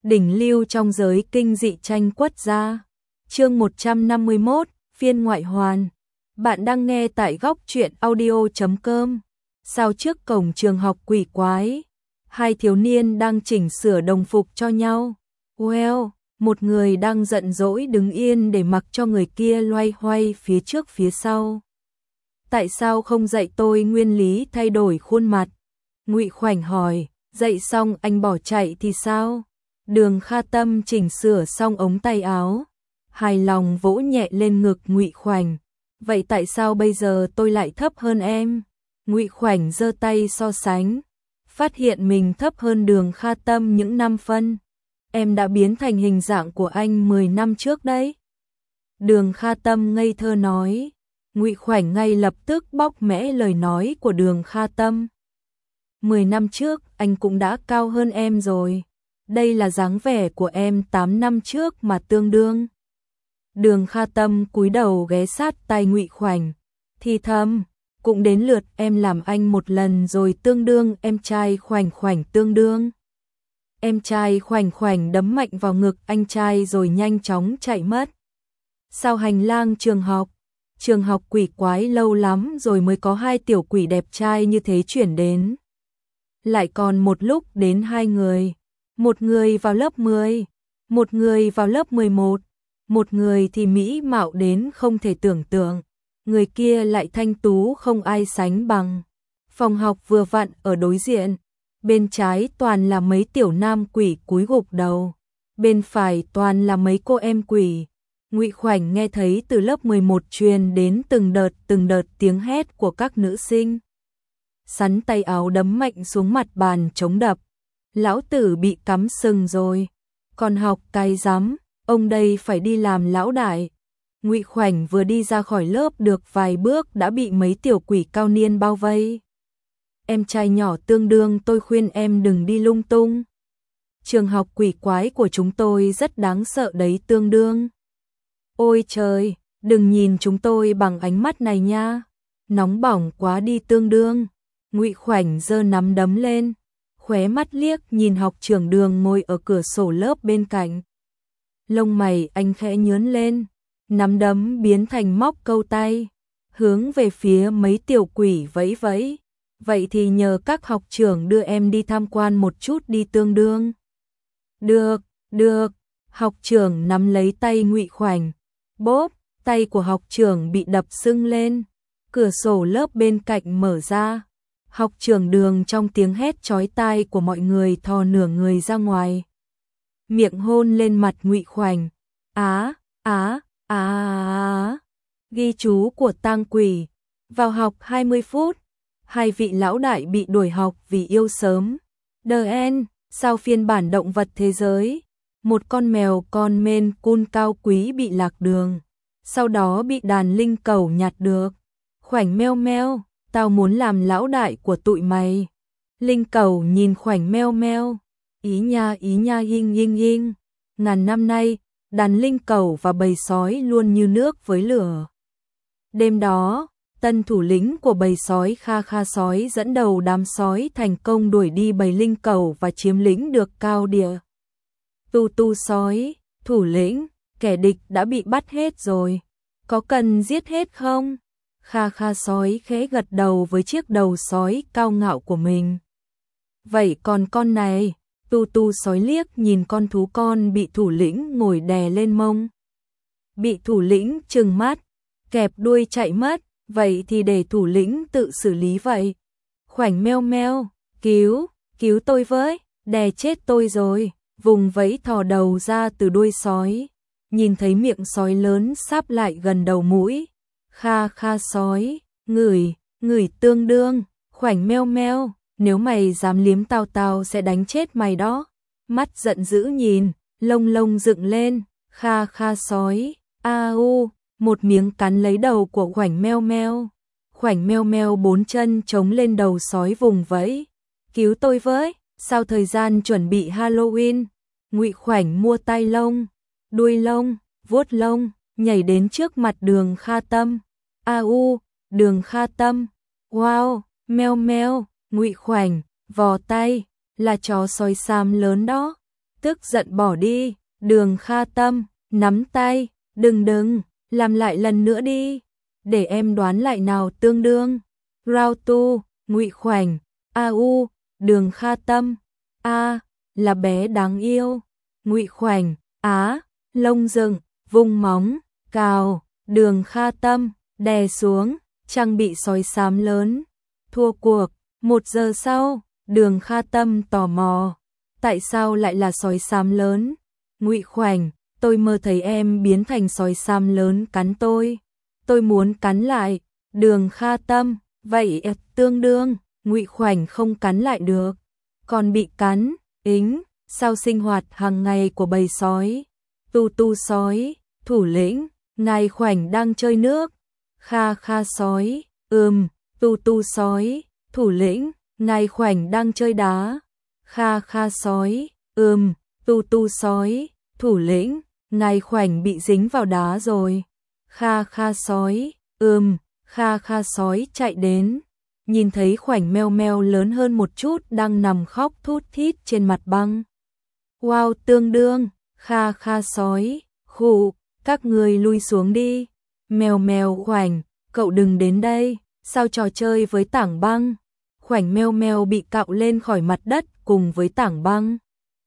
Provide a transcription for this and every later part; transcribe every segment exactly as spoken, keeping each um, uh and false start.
đỉnh lưu trong giới kinh dị tranh quất gia. Chương một trăm năm mươi mốt, phiên ngoại hoàn. Bạn đang nghe tại góc truyện audio chấm com. Sau trước cổng trường học quỷ quái, hai thiếu niên đang chỉnh sửa đồng phục cho nhau. Well, một người đang giận dỗi đứng yên để mặc cho người kia loay hoay phía trước phía sau. Tại sao không dạy tôi nguyên lý thay đổi khuôn mặt? Ngụy Khoảnh hỏi. Dạy xong anh bỏ chạy thì sao? Đường Kha Tâm chỉnh sửa xong ống tay áo, hài lòng vỗ nhẹ lên ngực Ngụy Khoảnh. Vậy tại sao bây giờ tôi lại thấp hơn em? Ngụy Khoảnh giơ tay so sánh, phát hiện mình thấp hơn Đường Kha Tâm những năm phân. Em đã biến thành hình dạng của anh mười năm trước đấy. Đường Kha Tâm ngây thơ nói. Ngụy Khoảnh ngay lập tức bóc mẽ lời nói của Đường Kha Tâm. Mười năm trước anh cũng đã cao hơn em rồi. Đây là dáng vẻ của em tám năm trước mà tương đương. Đường Kha Tâm cúi đầu ghé sát tai Ngụy Khoảnh, thì thầm, cũng đến lượt em làm anh một lần rồi, tương đương em trai Khoảnh Khoảnh tương đương. Em trai Khoảnh Khoảnh đấm mạnh vào ngực anh trai rồi nhanh chóng chạy mất. Sau hành lang trường học, trường học quỷ quái lâu lắm rồi mới có hai tiểu quỷ đẹp trai như thế chuyển đến. Lại còn một lúc đến hai người, một người vào lớp mười, một người vào lớp mười một, một người thì mỹ mạo đến không thể tưởng tượng, người kia lại thanh tú không ai sánh bằng. Phòng học vừa vặn ở đối diện, bên trái toàn là mấy tiểu nam quỷ cúi gục đầu, bên phải toàn là mấy cô em quỷ. Ngụy Khoảnh nghe thấy từ lớp mười một truyền đến từng đợt từng đợt tiếng hét của các nữ sinh. Sắn tay áo đấm mạnh xuống mặt bàn chống đập. Lão tử bị cắm sừng rồi, còn học cái rắm, ông đây phải đi làm lão đại. Ngụy Khoảnh vừa đi ra khỏi lớp được vài bước đã bị mấy tiểu quỷ cao niên bao vây. Em trai nhỏ tương đương, tôi khuyên em đừng đi lung tung. Trường học quỷ quái của chúng tôi rất đáng sợ đấy tương đương. Ôi trời, đừng nhìn chúng tôi bằng ánh mắt này nha. Nóng bỏng quá đi tương đương. Ngụy Khoảnh giơ nắm đấm lên, khóe mắt liếc nhìn học trưởng Đường ngồi ở cửa sổ lớp bên cạnh. Lông mày anh khẽ nhướng lên, nắm đấm biến thành móc câu tay, hướng về phía mấy tiểu quỷ vẫy vẫy. Vậy thì nhờ các học trưởng đưa em đi tham quan một chút đi tương đương. Được, được. Học trưởng nắm lấy tay Ngụy Khoảnh. Bốp, tay của học trưởng bị đập sưng lên. Cửa sổ lớp bên cạnh mở ra. Học trưởng Đường trong tiếng hét chói tai của mọi người thò nửa người ra ngoài. Miệng hôn lên mặt Ngụy Khoảnh. Á, á, á, á. Ghi chú của tang quỷ. Vào học hai mươi phút. Hai vị lão đại bị đuổi học vì yêu sớm. The End, sau phiên bản động vật thế giới. Một con mèo con Maine Coon cao quý bị lạc đường. Sau đó bị đàn linh cẩu nhặt được. Khoảnh meo meo. Tao muốn làm lão đại của tụi mày. Linh cẩu nhìn Khoảnh meo meo. Ý nha ý nha ying ying ying. Ngàn năm nay, đàn linh cẩu và bầy sói luôn như nước với lửa. Đêm đó, tân thủ lĩnh của bầy sói Kha Kha sói dẫn đầu đám sói thành công đuổi đi bầy linh cẩu và chiếm lĩnh được cao địa. Tu tu sói, thủ lĩnh, kẻ địch đã bị bắt hết rồi. Có cần giết hết không? Kha Kha sói khẽ gật đầu với chiếc đầu sói cao ngạo của mình. Vậy còn con này? Tu tu sói liếc nhìn con thú con bị thủ lĩnh ngồi đè lên mông. Bị thủ lĩnh trừng mắt, kẹp đuôi chạy mất, vậy thì để thủ lĩnh tự xử lý vậy. Khoảnh meo meo, cứu, cứu tôi với, đè chết tôi rồi, vùng vẫy thò đầu ra từ đuôi sói. Nhìn thấy miệng sói lớn sáp lại gần đầu mũi. Kha Kha sói, ngửi, ngửi tương đương, Khoảnh meo meo, nếu mày dám liếm tao tao sẽ đánh chết mày đó. Mắt giận dữ nhìn, lông lông dựng lên, Kha Kha sói, a u, một miếng cắn lấy đầu của Khoảnh meo meo. Khoảnh meo meo bốn chân chống lên đầu sói vùng vẫy. Cứu tôi với, sau thời gian chuẩn bị Halloween, Ngụy Khoảnh mua tai lông, đuôi lông, vuốt lông, nhảy đến trước mặt Đường Kha Tâm. A u, Đường Kha Tâm. Wow, meo meo, Ngụy Khoảnh, vò tay, là chó sói xám lớn đó. tức giận bỏ đi. Đường Kha Tâm, nắm tay, đừng đừng, làm lại lần nữa đi. Để em đoán lại nào tương đương. Rao Tu, Ngụy Khoảnh, a u, Đường Kha Tâm, a, là bé đáng yêu. Ngụy Khoảnh, á, lông dựng, vung móng, cào. Đường Kha Tâm, đè xuống, trang bị sói xám lớn. Thua cuộc. Một giờ sau, Đường Kha Tâm tò mò. Tại sao lại là sói xám lớn? Ngụy Khoảnh, tôi mơ thấy em biến thành sói xám lớn cắn tôi. Tôi muốn cắn lại. Đường Kha Tâm, vậy tương đương. Ngụy Khoảnh không cắn lại được, còn bị cắn. Ính, sao sinh hoạt hàng ngày của bầy sói? Tu Tu sói, thủ lĩnh, Ngài Khoảnh đang chơi nước. Kha Kha sói, ừm, Tu Tu sói, thủ lĩnh, Ngài Khoảnh đang chơi đá. Kha Kha sói, ừm, Tu Tu sói, thủ lĩnh, Ngài Khoảnh bị dính vào đá rồi. Kha Kha sói, ừm, Kha Kha sói chạy đến, nhìn thấy Khoảnh meo meo lớn hơn một chút đang nằm khóc thút thít trên mặt băng. Wow, tương đương. Kha Kha sói, khụ, các người lui xuống đi. Mèo mèo Khoảnh, cậu đừng đến đây, sao trò chơi với tảng băng? Khoảnh meo meo bị cạo lên khỏi mặt đất cùng với tảng băng.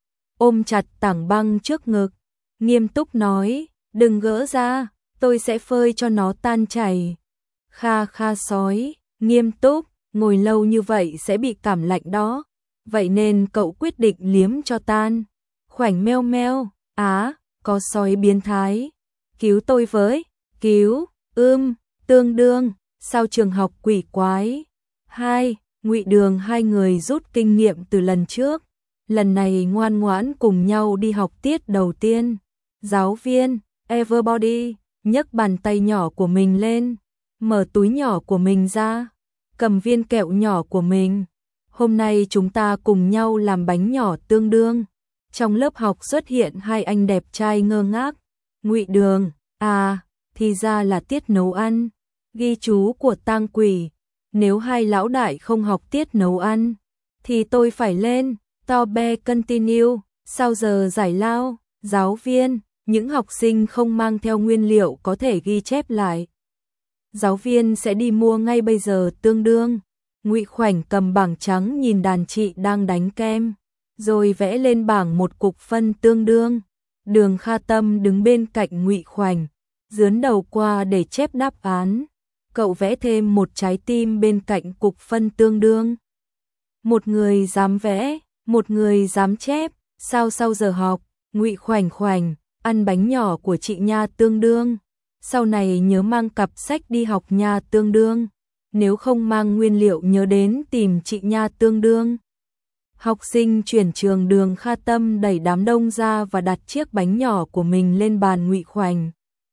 Ôm chặt tảng băng trước ngực, nghiêm túc nói, đừng gỡ ra, tôi sẽ phơi cho nó tan chảy. Kha Kha sói, nghiêm túc, ngồi lâu như vậy sẽ bị cảm lạnh đó, vậy nên cậu quyết định liếm cho tan. Khoảnh meo meo, á, có sói biến thái, cứu tôi với, cứu, ưm, tương đương, sao trường học quỷ quái. Hai, Ngụy Đường hai người rút kinh nghiệm từ lần trước, lần này ngoan ngoãn cùng nhau đi học tiết đầu tiên. Giáo viên, everybody, nhấc bàn tay nhỏ của mình lên, mở túi nhỏ của mình ra, cầm viên kẹo nhỏ của mình. Hôm nay chúng ta cùng nhau làm bánh nhỏ tương đương. Trong lớp học xuất hiện hai anh đẹp trai ngơ ngác. Ngụy Đường, à, thì ra là tiết nấu ăn. Ghi chú của Tang Quỷ, nếu hai lão đại không học tiết nấu ăn, thì tôi phải lên. To be continue, sau giờ giải lao, giáo viên, những học sinh không mang theo nguyên liệu có thể ghi chép lại. Giáo viên sẽ đi mua ngay bây giờ tương đương. Ngụy Khoảnh cầm bảng trắng nhìn đàn chị đang đánh kem, rồi vẽ lên bảng một cục phân tương đương. Đường Kha Tâm đứng bên cạnh Ngụy Khoảnh, dướn đầu qua để chép đáp án. Cậu vẽ thêm một trái tim bên cạnh cục phân tương đương. Một người dám vẽ, một người dám chép, sao sau giờ học, Ngụy Khoảnh Khoảnh, ăn bánh nhỏ của chị nha tương đương. Sau này nhớ mang cặp sách đi học nha tương đương. Nếu không mang nguyên liệu nhớ đến tìm chị nha tương đương. Học sinh chuyển trường. Đường Kha Tâm đẩy đám đông ra và đặt chiếc bánh nhỏ của mình lên bàn Ngụy Khoảnh.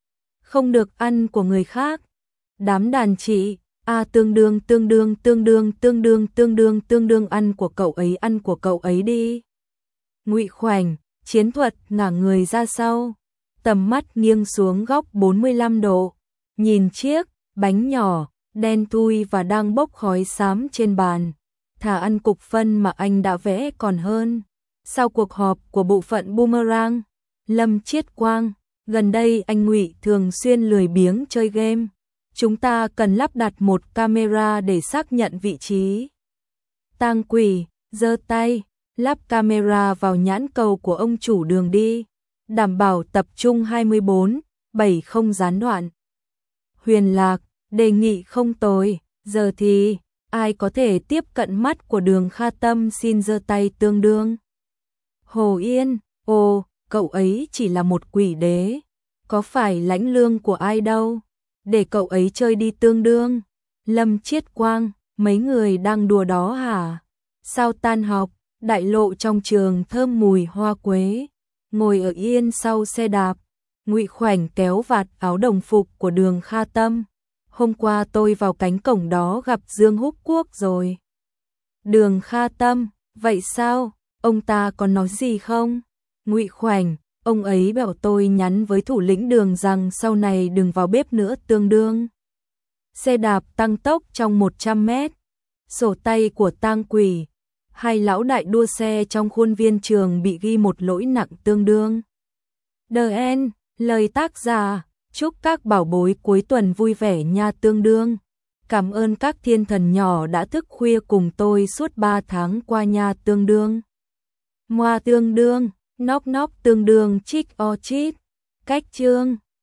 Không được ăn của người khác. Đám đàn chị, a tương đương tương đương tương đương tương đương tương đương tương đương ăn của cậu ấy ăn của cậu ấy đi. Ngụy Khoảnh, chiến thuật ngả người ra sau, tầm mắt nghiêng xuống góc bốn mươi lăm độ, nhìn chiếc bánh nhỏ đen thui và đang bốc khói xám trên bàn, thà ăn cục phân mà anh đã vẽ còn hơn. Sau cuộc họp của bộ phận Boomerang, Lâm Chiết Quang, gần đây anh Ngụy thường xuyên lười biếng chơi game. Chúng ta cần lắp đặt một camera để xác nhận vị trí. Tang Quỷ, giơ tay, lắp camera vào nhãn cầu của ông chủ Đường đi, đảm bảo tập trung hai mươi bốn bảy không gián đoạn. Huyền Lạc, đề nghị không tồi, giờ thì, ai có thể tiếp cận mắt của Đường Kha Tâm xin giơ tay tương đương. Hồ Yên, ồ, cậu ấy chỉ là một quỷ đế, có phải lãnh lương của ai đâu, để cậu ấy chơi đi tương đương. Lâm Chiết Quang, mấy người đang đùa đó hả? Sau tan học, đại lộ trong trường thơm mùi hoa quế, ngồi ở yên sau xe đạp, Ngụy Khoảnh kéo vạt áo đồng phục của Đường Kha Tâm. Hôm qua tôi vào cánh cổng đó gặp Dương Húc Quốc rồi. Đường Kha Tâm, vậy sao? Ông ta còn nói gì không? Ngụy Khoảnh, ông ấy bảo tôi nhắn với thủ lĩnh Đường rằng sau này đừng vào bếp nữa tương đương. Xe đạp tăng tốc trong một trăm mét. Sổ tay của Tang Quỷ, hai lão đại đua xe trong khuôn viên trường bị ghi một lỗi nặng tương đương. The End, lời tác giả, chúc các bảo bối cuối tuần vui vẻ nha tương đương. Cảm ơn các thiên thần nhỏ đã thức khuya cùng tôi suốt ba tháng qua nha tương đương. Moa tương đương, nóc nóc tương đương, chích o chít, cách chương.